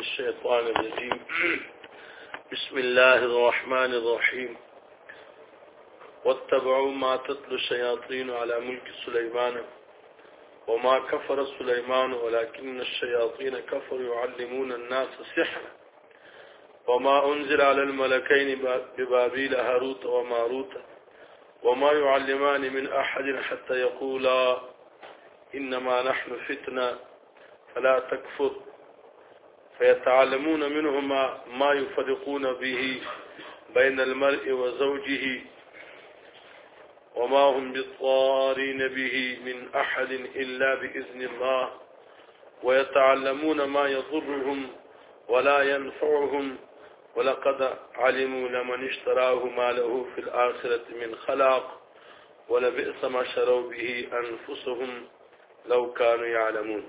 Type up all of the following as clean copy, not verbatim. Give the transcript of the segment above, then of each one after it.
الشيطان الرجيم بسم الله الرحمن الرحيم واتبعوا ما تتلو الشياطين على ملك سليمان وما كفر سليمان ولكن الشياطين كفروا يعلمون الناس السحر وما أنزل على الملكين ببابيل هاروت وماروت وما يعلمان من أحد حتى يقولا إنما نحن فتنة فلا تكفر فيتعلمون منهما ما يفرقون به بين المرء وزوجه وما هم بالضارين به من أحد إلا بإذن الله ويتعلمون ما يضرهم ولا ينفعهم ولقد علموا لمن اشتراه ما له في الآخرة من خلاق ولبئس ما شروا به أنفسهم لو كانوا يعلمون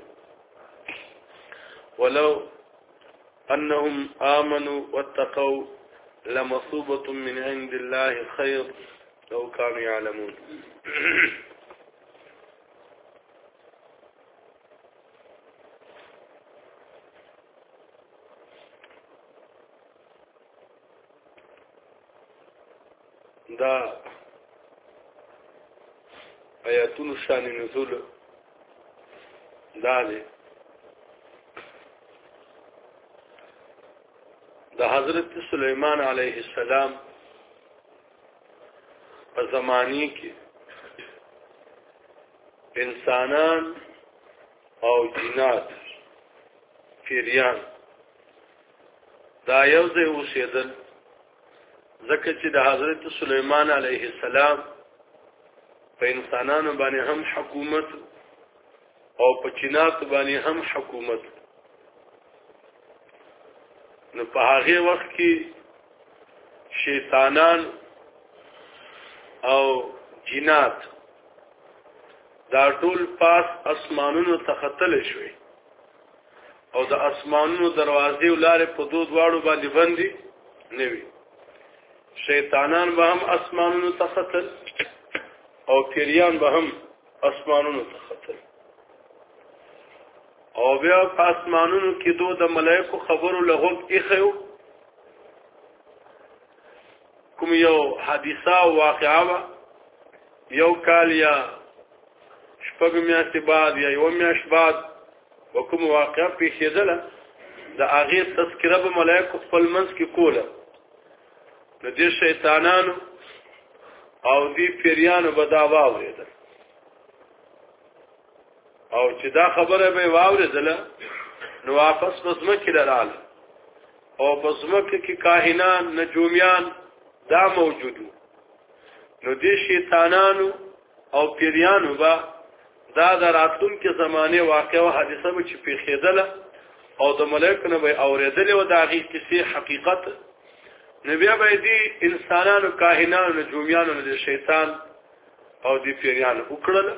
ولو أنهم آمنوا واتقوا لمثوبة من عند الله خير لو كانوا يعلمون دا آیاتون شان نزول دا دی د حضرت سلیمان علیه السلام په زمانی کې انسانان او جنات پیریان دا یو ځای اوسېدل ځکه چې د حضرت سلیمان علیه السلام په انسانانو باندې هم حکومت او په جنات باندې هم حکومت نو په هغه وخت کې شیطانان او جنات دا ټول پاس اسمانونو ته ختل شوي او د اسمانونو دروازې ولاره په دوه دواړو باندې بندي نه وي شیطانان به هم اسمانونو ته ختل او پیریان به هم اسمانونو ته ختل او بیا په اسمانونو کې دوه د ملائکو خبرو لغوب ایخو کوم یو حادثه او واقعه یو کال یا شپږ میاشتې بعد یا یو میاشت بعد وکوم واقعه پیښېدله د هغې تذکره به ملائکو خپل منځ کې کوله نو دې شیطانانو او دې پیریانو به دا واورېدل او چې دا خبره به واورېدله نو واپس په ځمکې راغله او په ځمکه کې کاهنان نجومیان دا موجود نو دې شیطانانو او پیریانو به دا د راتلونکي زمانه واقعه او حادثه به چې پیښېدله او د ملائکو نه به اورېدلې و د هغې کیسې حقیقت نو بیا به دې انسانانو کاهنانو نجومیانو د شیطان او دې پیریانو وکړله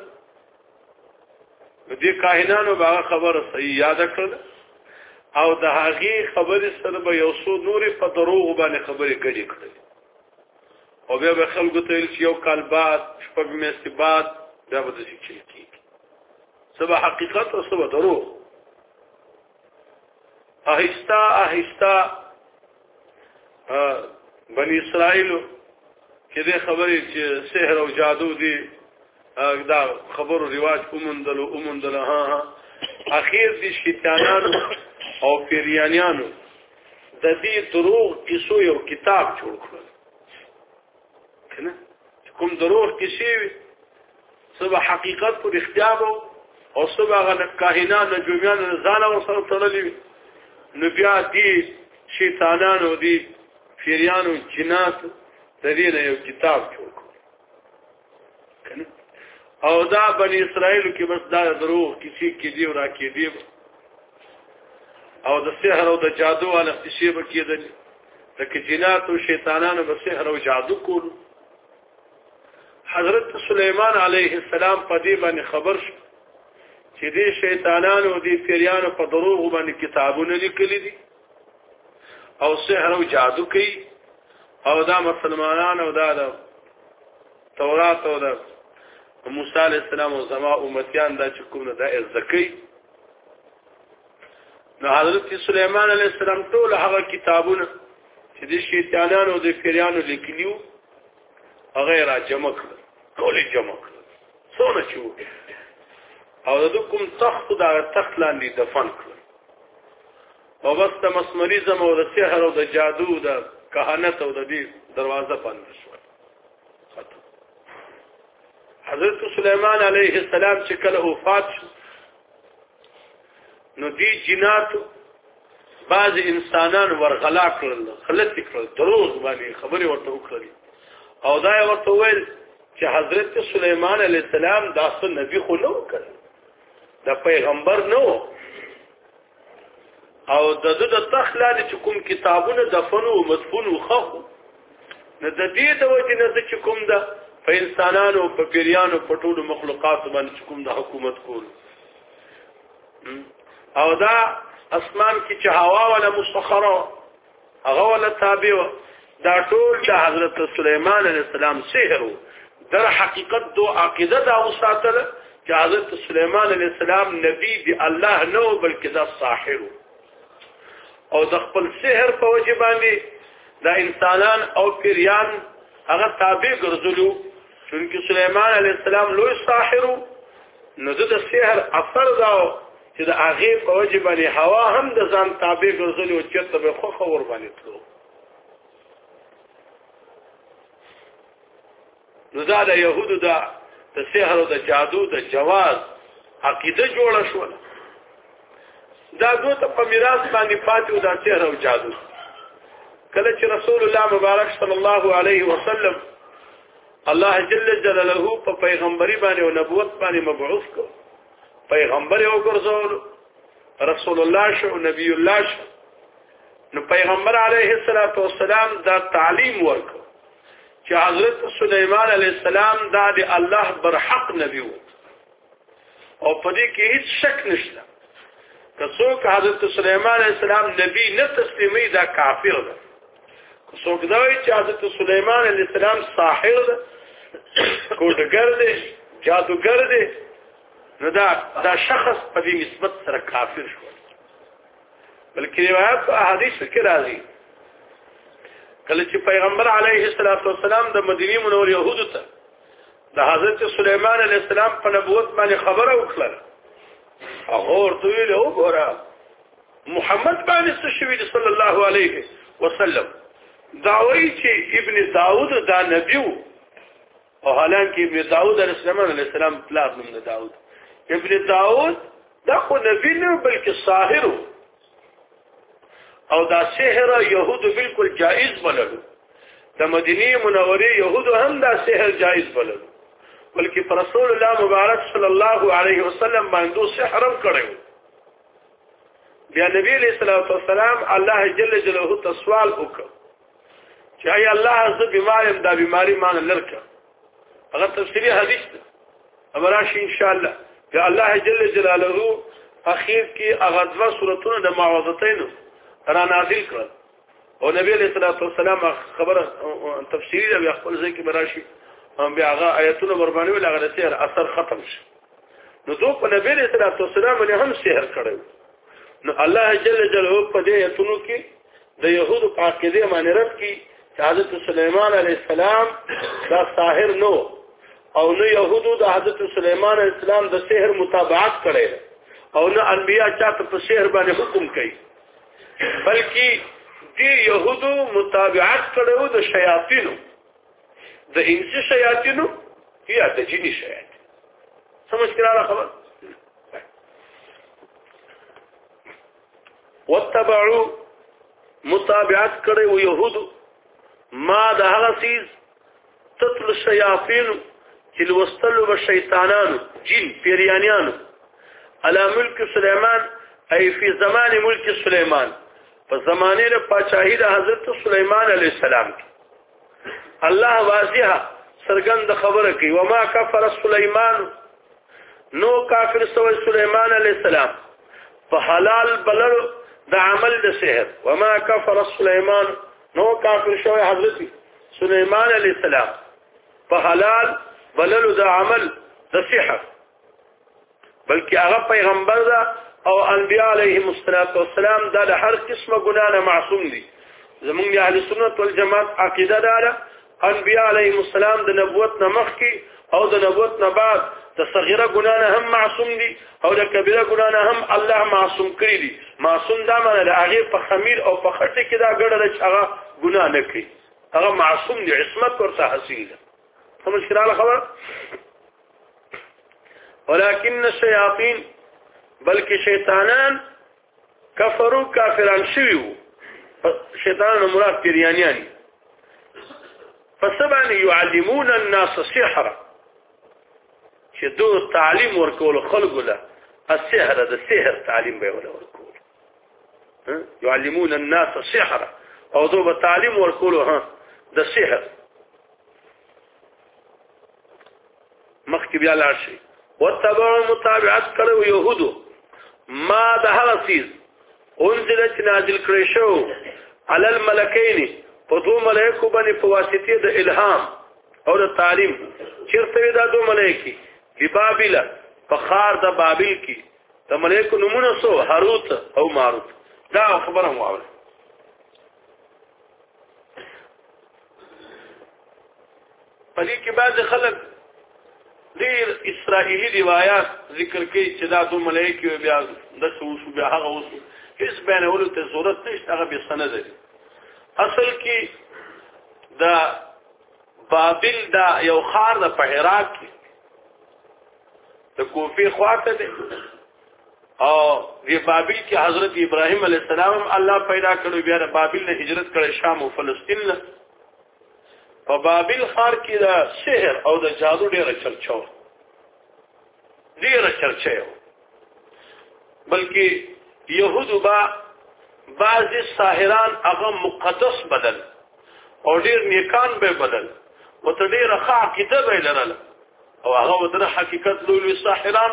دې کاهنانو به خبره صحیح یاد کړل او د هغې خبرې سره به یو څو نورې په دروغ باندې خبرې ګډې کړلې او بیا به خلکو ته ویل چې یو کال بعد شپږ میاشتې بعد بیا به داسې چل کېږي څه به حقیقت او څه به دروغ آهسته آهسته بني اسرائیلو چې دې خبرې چې سحر او جادو دي دا خبرو رواج اومندلو ها اخیر دي شیطانانو او پیریانیانو د دې دروغ کیسو یو کتاب جوړ کړل کنه کوم دروغ کیسې وي څه حقیقت پر اختیار او څه هغه کاهنان نجومیان ځان او سره تړلې نو بیا دي شیطانانو دي پیریانو جنات د دې یو کتاب جوړ کړل کنه او دا بني اسرائیل کې بس دا دروغ کسی کې دی او را کې دی او د سحر او د جادو علی کسی به کېدل د جنات او شیطانانو به سحر او جادو کول حضرت سلیمان علیه السلام په دې باندې خبر شو چې دې شیطانانو او دې پیریانو په دروغ باندې کتابونه لیکلي دي او سحر او جادو کوي او دا مسلمانان او دا د تورات او د موسی علیہ السلام او زما امتیان دا چې کوم دا زکی نو حضرت سليمان عليه السلام ټول هغه کتابونه چې د شیطانانو او د پیریانو لیکلیو هغه را جمع کړل ټول جمع کړل څونه چې او د کوم تخت دا تخت لاندې دفن کړل او بس د مسمریزم او د سحر او د جادو د کهانت او د دې دروازه بند شو حضرت سليمان عليه السلام چې کله وفات شو نو دی جنات بعض انسانان ورغلا کړل خلت کړل دروغ باندې خبري ورته وکړي او دا ورته ویل چې حضرت سليمان عليه السلام داسه نبی خو نو کړ د پیغمبر نو او د تخلاد چې کوم کتابونه دفنو او مدفون خو نه د دې د وجه نه چې کوم ده په انسانانو په پیریانو په ټولو مخلوقات باندې کوم د حکومت کول او دا اسمان کې چې هوا ولا مسخره هغه ولا تابع دا ټول د حضرت سليمان عليه السلام سحر در حقیقت دو عقیده دا وساتله چې حضرت سليمان عليه السلام نبی دی الله نو بلکې دا ساحر او د خپل سحر په وجه باندې دا انسانان او پیریان هغه تابع ګرځولو چونکه سليمان عليه السلام لوی ساحر نو د سحر اثر دا چې د هغه په وجه باندې هوا هم د ځان تابع ګرځولو او چرته به خو ور باندې تلو نو دا د يهودو د سحر او د جادو د جواز عقیده جوړه شو دا دوی ته په میراث باندې پاتې د سحر او جادو کله چې رسول الله مبارک صلی الله علیه وسلم الله جل جلاله په پیغمبري باندې او نبوت باندې مبعوث کړ پیغمبر او ګرځول رسول الله شو نبی الله شو نو پیغمبر علیه السلام دا تعلیم ورکړ چې حضرت سليمان علیه السلام دا د الله برحق نبی و او په دې کې هیڅ شک نشته که څوک حضرت سليمان علیه السلام نبی نه تسلیمي دا کافر ده که څوک دا وایي چې حضرت سليمان علیه السلام ساحر ده کوډګر دی جادوګر دی نو دا شخص په دې نسبت سره کافر شو بلکې روایت او احادیث کې راځي کله چې پیغمبر علیه السلام د مدینه منوره يهودو ته د حضرت سليمان علیه السلام په نبوت باندې خبره وکړه هغه ورته ویل وګوره محمد باندې څه شوی صلی الله علیه وسلم داوی چې ابن داود دا نبی او حالانکه ابن داود علیه السلام پلار نوم د داود ابن داود دا خو نبی نه بلکې ساحر او دا سحر يهود بالکل جائز بللو د مدینه منوره يهود هم دا سحر جائز بللو بلکې رسول الله مبارک صلی الله علیه وسلم باندې سحر کړو بیا نبی علیہ الصلوۃ والسلام الله جل جلاله تسوال وکړ چې ای الله زه بیمارم دا بیماری مان لرکه هغه تفسیری حدیث ده امراشي ان شاء الله کہ الله جل جلاله اخیر کې هغه دوا سورتونه د معوذتین را نازل کړل او نبی علیہ الصلوۃ والسلام خبره تفسیری د خپل ځای کې براشي بیا هغه آیتونه وربانې ول هغه سحر اثر ختم شي نو دوی په نبی علیہ الصلوۃ والسلام باندې هم سحر کړو نو الله جل جلاله په دې آیتونو کې د يهودو په عقیده باندې رد کړي چې حضرت سليمان علیه السلام دا ساحر نو او نه يهودو د حضرت سليمان علیه السلام د سحر متابعت کړي او نه انبیا چاته په سحر باندې حکم کوي بلکې دی يهودو متابعت کړو د شیاطینو د انس شیاطینو یا د جنی شیاطین سمجھ کړه خبر واتبعوا متابعت کړو يهودو ما د هغه سیز تطل الشیاطین چې لوستلو به شیطانانو جن پیریانیانو علی ملک سلیمان ای فی زمان ملک سلیمان په زمانه د پاچاهی د حضرت سلیمان علیه السلام کې الله واضحه سرګند خبره کوي وما کفر سلیمان نو کافر سوی سلیمان علیه السلام په حلال بلل د عمل د سحر وما کفر سلیمان نو کافر شوی حضرت سلیمان علیه السلام په حلال بللو د عمل د سحر بلکې هغه پیغمبر ده او انبیاء علیهم السلام دا هر قسمه ګناه نه معصوم دي زمونږ اهل سنت والجماعت عقیده ده انبیاء علیهم السلام د نبوت نه مخکې او د نبوت نه بعد د صغیره ګناه نه هم معصوم دي او د کبیره ګناه نه هم الله معصوم کړی دي معصوم دا معنی د هغه په خمیر او په خټه کې دا ګډه چې هغه ګناه نه کوي هغه معصوم دي عصمت ورته حاصل ده سمجھ کړه خبر ولكن الشياطين بلکې شیطانان کفروا کافران شویو شیطانان مراد پیریانیان فسبعا يعلمون الناس السحر چې دو تعلیم ورکول خلقو له السحر د سحر تعلیم به ورکول يعلمون الناس السحر او دو به تعلیم ورکول د سحر مخکې بیا لاړ شي وتبعوا متابعت کړو يهودو ما ده هغه چیز انزلت نازل کړی شو علی الملکین په دوه ملائکو باندې په واسطه د الهام او د تعلیم چیرته دا دوه ملائکی دی بابل په خار د بابل کې د ملائکو نمونه سو هاروت او ماروت دا خبره مو اوله پدې کې بعض خلک ډیر اسرائیلی روایت ذکر کوي چې دا دوه ملائکی بیا د سوسو بیا هغه وسو هیڅ بیانولو ته ضرورت نشته هغه به سند دی اصل کې دا بابل دا یو خار د په عراق کې د کوفی خواته دی او دی بابل کې حضرت ابراهیم علیه السلام الله پیدا کړو بیا د بابل نه هجرت کړي شام او فلسطین له په بابل خار کې دا سحر او د جادو ډیره چرچاو بلکې يهودو بعض ساحران هغه مقدس بدل او ډیر نیکان به بدل او ته ډیر ښه عقیده به لرله او هغه ودره حقیقت لولي ساحران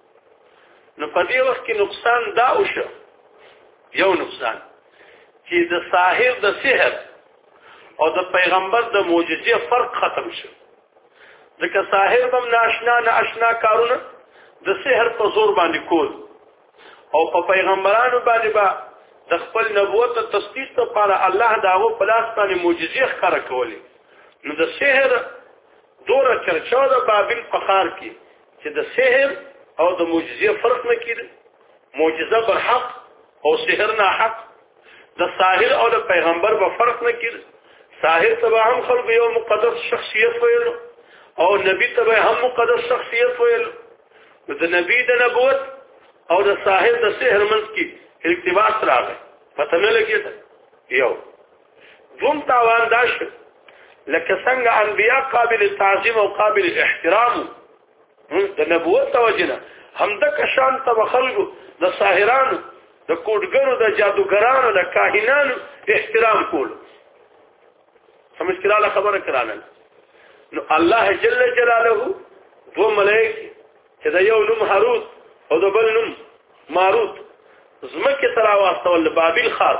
نو په دې وخت کې نقصان دا وشو یو نقصان چې د ساحر د سحر او د پیغمبر د معجزې فرق ختم شو ځکه ساحر هم نه آشنا کارونه د سحر په زور باندې کول او په پیغمبرانو باندې با د خپل نبوت او تصدیق لپاره الله داغو په لاس باندې معجزې ښکاره کولې نو د سحر دوره چرچا د بابل په خار کې چې د سحر او د معجزې فرق نه کړي معجزه بر حق او سحر نه حق د ساحر او د پیغمبر په فرق نه کړي ساحر تبع هم خلق یو مقدس شخصیت ویلو او نبی تبع هم مقدس شخصیت ویلو د نبی د نبوت او د ساحر د سحر منځ کې ارتباط راغی پته نه لګیږي یو دوم تاوان داش لکه څنګه انبیاء قابل تعظیم او قابل احترام د نبوت توجنه همدک شان تبع خلق د ساحرانو د کوډګرو د جادوګرانو د کاهنانو احترام کول سمجھ کړه خبره کړه نو الله جل جلاله دو ملائکه چې د یو نوم هاروت او د بل نوم ماروت زمکه تر واستول بابل خار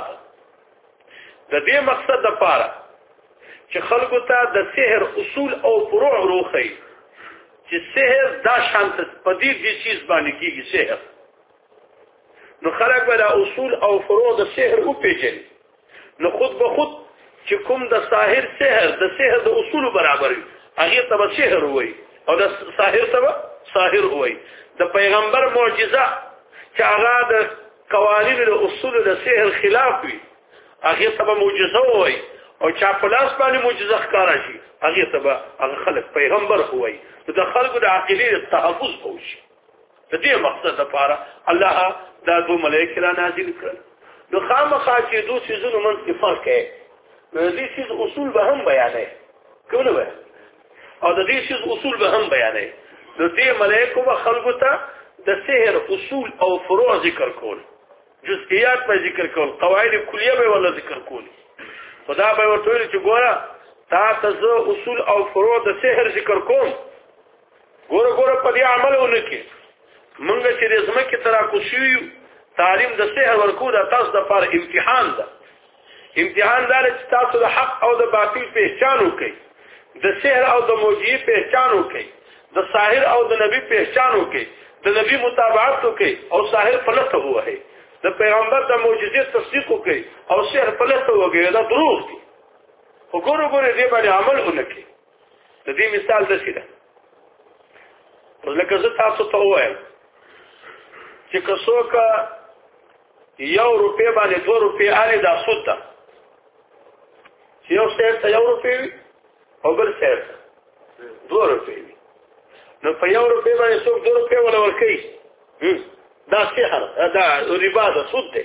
د دې مقصد د پاره چې خلکو ته د سحر اصول او فروع روخی چې سحر دا شانت پدې دي چیز باندې کیږي سحر نو خلک به د اصول او فروع د سحر او پیژني نو خود به خود چې کوم د ساحر سحر د سحر د اصول برابر وي هغه ته سحر وایي او د ساحر ته ساحر وایي د پیغمبر معجزه چې هغه د قوانین او اصول د سحر خلاف وي هغه ته معجزه وایي او چا په لاس باندې معجزه ښکارا شي هغه ته هغه خلک پیغمبر وایي د خلکو د عقیده تحفظ کوي د دې مقصد لپاره الله دا دو ملائکه را نازل کړل نو خامخا چې دوه سيزونو منځ کې فرق دی نو دې سيز اصول به هم بیانې کوله به او د دې سيز اصول به هم بیانې نو دې ملائکه به خلکو ته د سحر اصول او فروع ذکر کول جزئیات په ذکر کول قواعد کلیه به ولا ذکر کول خدا به ورته چې ګوره تا ته اصول او فروع د سحر ذکر کوم ګوره په دې عمل ونکي منګه چې رزمه کې ترا کوشیو تعلیم د سحر ورکو د تاسو د پر امتحان ده امتحان دا چې تاسو د حق او د باطل پہچان وکړئ د سحر او د موجی پہچان وکړئ د ساحر او د نبی پہچان وکړئ د نبی متابعت وکي او ساحر پلته وایي د پیغمبر د معجزې تصدیق وکي او سحر پلته وایي دا دروغ دي وګورو دې باندې عمل ونکي د دې مثال د څه ده لکه زه تاسو ته وایم چې کڅوک €1 باندې €2 علي دا سود ده چې یو سحر ته €1 او بل سحر €2 نو په €1 باندې څوک €2 ولا ورکي دا سحر دا ربا ده سود ده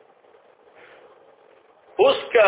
اوس که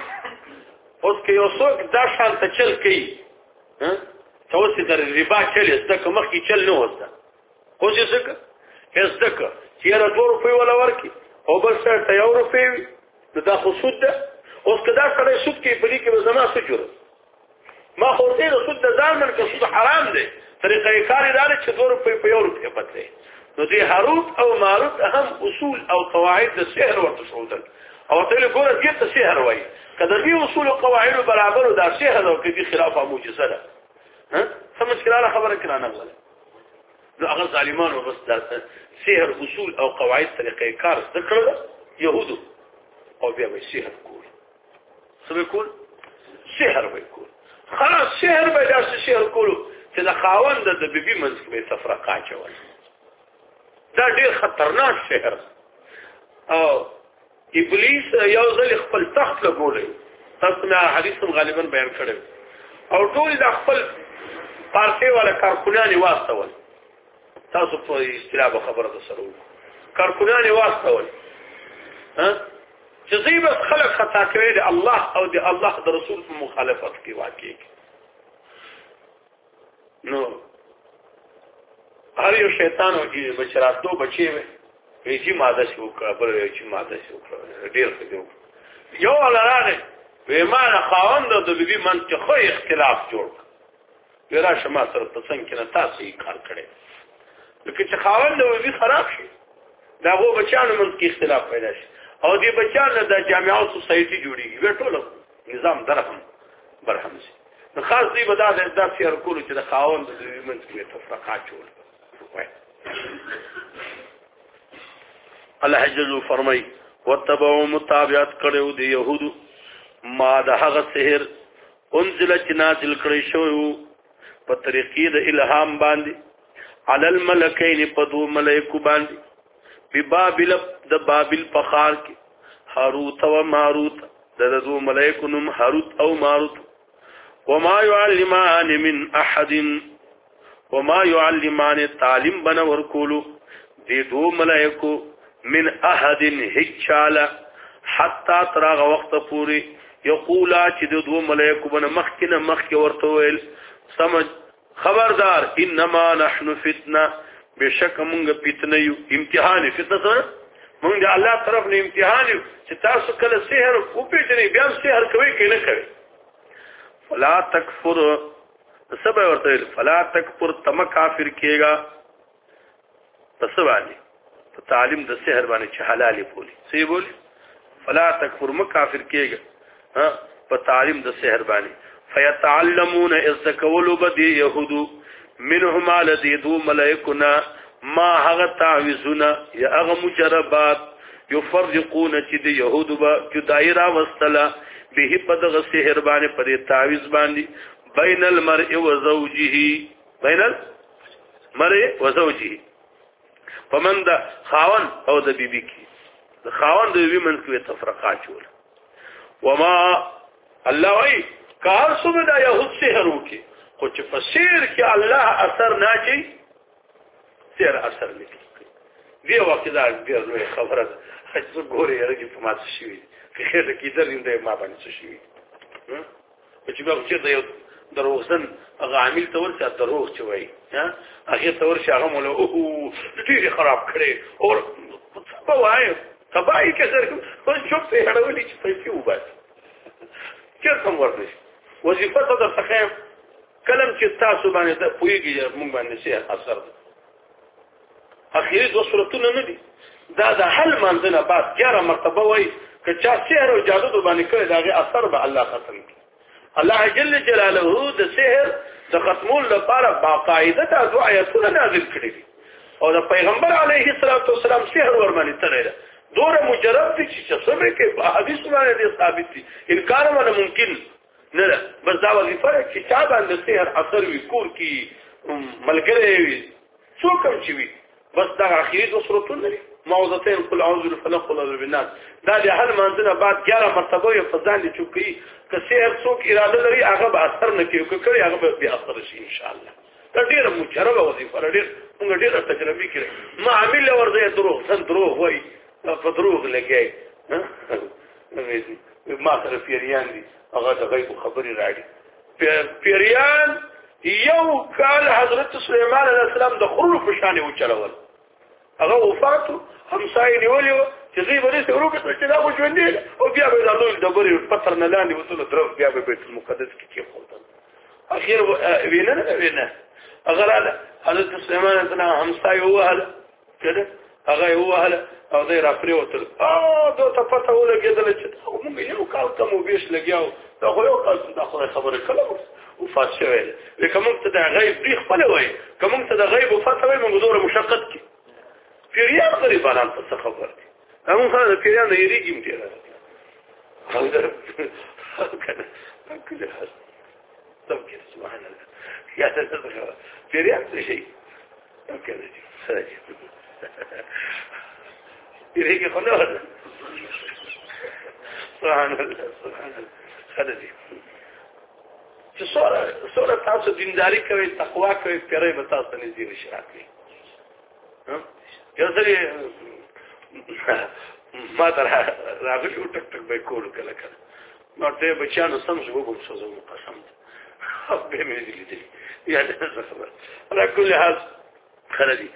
یو څوک دا شان ته چل کوي ته اوس د ربا چل زده مخکې چل نه وسته اوس یې څه زده چې یاره €2 ولا ورکي او بل سحر ته €1 نو دا خو سود ده اوس که دا سړی سود کوي په دې کې به زما څه جرم ما خو ورته د سود د ځان من که سود حرام دی طریقه کار یې دا دی چې €2 په €1 بدلې نو دې هاروت او ماروت اهم اصول او قواعد د سحر ورته ښودل او ته له ګوره دې ته سحر وایي که د دې اصول او قواعد برابر دا سحر او کې خلافه معجزه ده سمجھ کړه خبره کړه نه غواړي نو هغه ظالمانو بس د سحر اصول او قواعد طریقه کار ذکر يهودو او بیا به سحر کول څه کول سحر به کول خلاص سحر به داسې سحر کولو چې د خاوند د بیبي منځ کې به تفرقه اچول دا ډیر خطرناک سحر او ابلیس یو ځل خپل تخت لګولې تاسو نه حدیث غالبا بیان کړو او ټول د خپل پارټي والا کارکونانی واستول تاسو په اصطلاح خبره ده سره کارکونانی واستول چې زی بس خلق خطا کوي د الله او د الله د رسول په مخالفت کې واقع نو هر یو شیطان او بچراتو بچي وي چې ماده شو کابل چې ماده شو ډیر څه یو لاره وې ما نه خاوند د بیبي منطقه اختلاف جوړ ورا شما سره څنګه کنه تاسو یې کار کړی لکه چې خاوند د بیبي خراب شي دا وو بچانو منځ کې اختلاف پیدا شي او دې بچانو د جامعه او سوسایټي جوړیږي ټول نظام درهم برهم شي نو خاص دی بدا د داسې هر کولو چې د خاوند د بیبي منځ کې تفرقات جوړ الله جل فرمای وتبعوا متابعت کړو د يهودو ما د هغه سحر انزل چې نازل کړی شو په طریقې د الهام باندې علل ملکین په دو ملائکو باندې ببابل د بابل په ښار کې هاروت او ماروت د دو ملائکو نوم هاروت او ماروت وما يعلمان من احد وما يعلمان تعلیم بنور کولو دې دو ملائکو من احد هچالا حتا تراغ وخت پوری یقولا چې د دو ملائکو بن مخکنه مخک ورته ویل سمج خبردار انما نحن فتنه بشک مونږ فتنه یو امتحان فتنه سره مونږ د الله طرف نه امتحان یو چې تاسو کله سحر او پیژنې بیا سحر کوي کنه کوي فلا تکفر سبا ورته فلا تکفر تم کافر کیگا پس باندې تعلیم د سحر باندې چې حلال بولی صحیح بولی فلا تکفر مکافر کیگا په تعلیم د سحر باندې فیتعلمون ازکولوا بدی یهودو منهم الذی ذو ملائکنا ما هغه تعوذنا یا هغه مجربات یفرقون چې د یهودو با جدای را وستلا به په دغه سحر باندې په تعوذ باندې بین المرء وزوجه بین المرء وزوجه فمن دا خاون او د بیبي کی د خاون د بیبي من کې تفرقات جوړ وما الله وی کار سمه دا يهود سحر وکي خو چې په سحر کې الله اثر نه چي سحر اثر نکي دی وخت دا ډېر لوی خبره ده چې ګوري رګي په ماته شي په خیر کې درې ما باندې شي چې به چې دا دروغزن هغه عامل تور چې دروغ چوي هغه تور چې هغه مولا او ډېر خراب کړي او په وای تبای کې سره خو شوف په هډولې چې پیسې وباس چې کوم ورته وظیفه ته د تخیم کلم چې تاسو باندې د پویږي موږ باندې شي اثر اخیری دو صورتونه نه دي دا د حل منځنه بعد 11 مرتبه وای که چا سحر او جادو باندې کړی داغه اثر به الله ختم کړي الله جل جلاله د سحر د ختمول لپاره باقاعده د آیاتونه نازل کړي دي او د پیغمبر علیه الصلاۃ والسلام سحر ورمنې تړل دوره مجرد دي چې څه کې په حدیث باندې ثابت دي انکار ولا ممکن نه بس دا وظیفه چې چا باندې سحر اثر وی کور کی ملګری وي څوک هم چې وي بس دا اخیری د صورتونه لري موضوعتين قل اعوذ بالفلق ولا بالناس دا د هر منځنه بعد 11 مرتبه یې فزان دي چوکي که سحر څوک اراده لري هغه به اثر نه کوي که کړی هغه به اثر شي ان شاء الله دا ډیره مجربه وظیفه ډیر موږ ډیره تجربه کړې ما عامل ورځي دروغ سن دروغ وای په دروغ لګي ما سره پیریان دي هغه د غیب خبري راړي پیریان یو کال حضرت سليمان عليه السلام د خرو په شان و چلول هغه وفاتو همسایه نیولیو چې زی بری سره وروګه چې دا مو ژوندې او بیا به زادول د بری پتر نه لاندې وصول درو بیا به بیت المقدس کې خپل اخیر وینه هغه حضرت سليمان عليه السلام همسایه وهله کده هغه وهله او دې را پریوتل دا ته پته ولګېدل چې موږ یو کال ته مو بیش لګیاو دا خو یو کال ته خبره کړو وفات شوی لکه موږ ته د غیب دی خپل وای کوم ته د غیب وفات وای موږ دوره مشقت کی پیریان غریبانان څه خبر دي همون خلک پیریان یې ریګم دي کله هڅه توکل سبحان الله یا ته پیریان څه شي توکل دي سره یې خو نه سبحان الله خدای چې سوره تاسو دینداری کوي تقوا کوي پیری به تاسو نه زیری شراکي یو ځلې ما تر راغلی ټک ټک به کول کله کله نو ته بچانو سم شو کوم څه زمو قسم به مې دي دي یا څه خبر على كل حال خلدي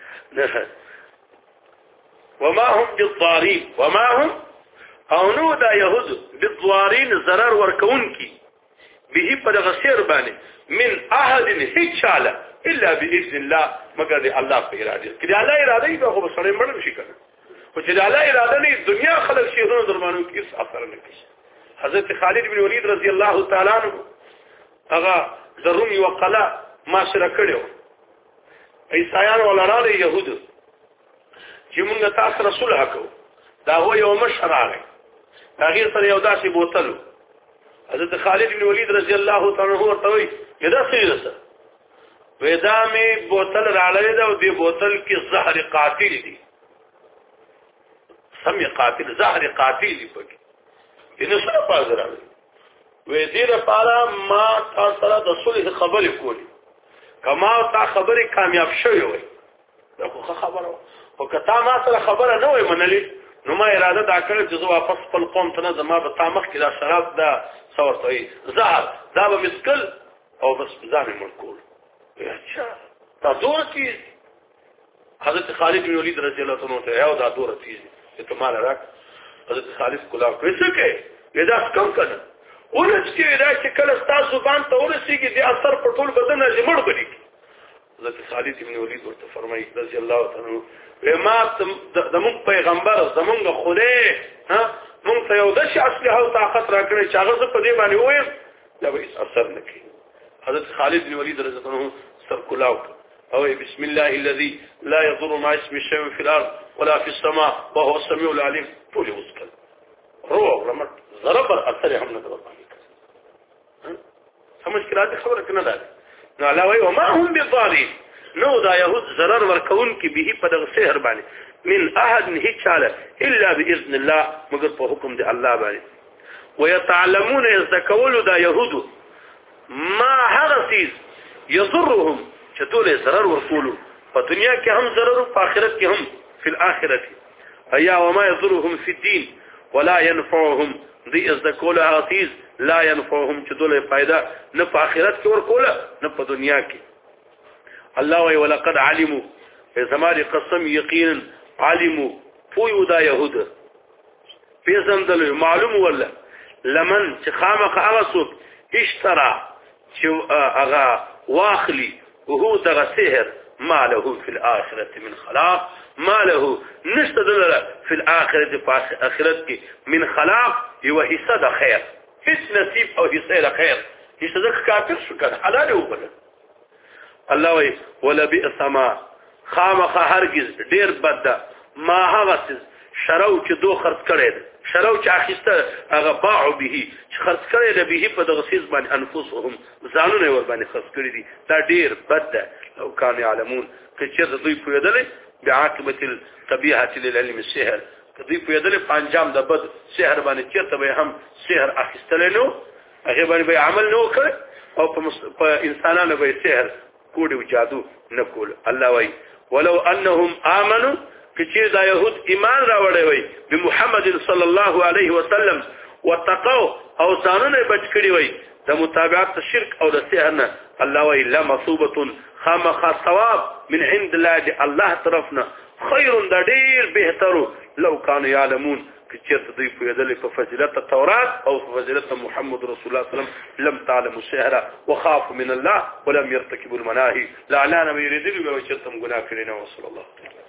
وما هم بالضارين وما هم او نو دا يهود بالضارين ضرر ورکون کی به په غسیر باندې من احد هیڅاله الا باذن الله مگر دی الله په اراده کې دی الله اراده یې خو سره مړ شي کنه خو چې الله اراده نه دنیا خلق شي زونه درمانو کې څه اثر نه کوي حضرت خالد بن ولید رضی الله تعالی عنہ هغه درومي وقلا معاشره کړو عیسایان ولراله يهود چې موږ تاسو رسول حکو دا هو یو مشرعه هغه سره یو داسې بوتلو حضرت خالد بن ولید رضی الله تعالی عنہ ورته وی دا څه ودا می بوتل راړلې دا او دی بوتل کې زهر قاتل دي سم قاتل زهر قاتل دي پکې دنه سره پاز راړي وې دې لپاره ما تاسو سره د صلح خبرې کولې کما تا خبرې کامیاب شوې وي دا خو خبره او کته ما سره خبره نه وي منلې نو ما اراده دا کړې چې زه واپس خپل قوم ته نه زما به تامخ کې دا شراب دا څورته زهر دا به مسکل او بس ځان مرکول اچھا دا دوره چیز حضرت خالد بن ولید رضی الله عنه ته یو دا دوره چیز چې تمہارا راک حضرت خالد کلام کیسه کې دا کم کنه ولڅ کې دا چې کله تاسو باندې ورسیږي د اثر په ټول بدن جمړ بلی حضرت خالد بن ولید ورته فرمایي رضی الله عنه ما د موږ پیغمبر زمونږ خوله ها موږ ته یو د شي اصلي او طاقت راکړي چې هغه په دې باندې وایم دا به اثر نه کوي حضرت خالد بن ولید رضی الله عنه سرکلاو او بسم الله الذي لا يضر مع اسم شيء في الارض ولا في السماء وهو السميع العليم طول وسكن روح رمت ضرب اثر هم نه سمجھ کړه خبره کنه ده نو علاوه وما هم بضارين نو دا يهود ضرر ورکون کی به په دغه سحر باندې من احد هیڅاله الا باذن الله مگر په حکم دی الله باندې ويتعلمون يذكرون دا يهود ما هغه چیز يضرهم چې ټول ضرر ورکولو په دنیا کې هم ضرر او په آخرت کې هم په الاخرت ایا وما يضرهم في الدين ولا ينفعهم دي ذکول هغه چیز لا ينفعهم چې ټول فائدہ نه په آخرت کې ورکوله نه په دنیا کې الله وی ولقد علموا زماري قسم یقینا علموا فوی دا يهود پیژندل معلوم ولا لمن چې خامخ هغه څوک اشترى چې هغه واخلي وهو دغه سحر ما له في الاخره من خلاق ما له نشتدل في الاخره في اخرت من خلاق یو حصہ د خیر هیڅ نصیب او حصہ د خیر حصہ د کافر شو کنه حلال وبله الله وی ولا بئس ما خامخ هرگز ډیر بد ده ما هغه شرو چې دو خرڅ کړي شرو چې اخیسته هغه باع به چې خرڅ کړي ده به په دغه سیس باندې انفسهم ځانونه ور باندې خرڅ کړي دي دا ډیر بد ده لو كانوا يعلمون چې دوی پوهېدل بعاقبه القبيحه للعلم السحر دوی پوهېدل په انجام د بد سحر باندې چیرته به هم سحر اخیستل نو هغه باندې به عمل نو کړ او په انسانانو به سحر کوډ او جادو نه کول الله وای ولو انهم امنوا کچیر دا يهود ایمان راوړی وي بمحمد صلی الله علیه وسلم وتقوا او ځانونه بچ کړی وي د متابعت شرک او د سحر نه الله وای لمصوبه خامخ ثواب من عند الله طرفنا خير د ډیر بهترو لو كانوا يعلمون کچرته دوی پوهېدل په فضیلت تورات او په فضیلت محمد رسول الله صلی الله علیه وسلم لم تعلموا السحر وخافوا من الله ولم يرتكبوا المناهي لعلنا ما يريدوا وچتم گناه کړي نه صلی الله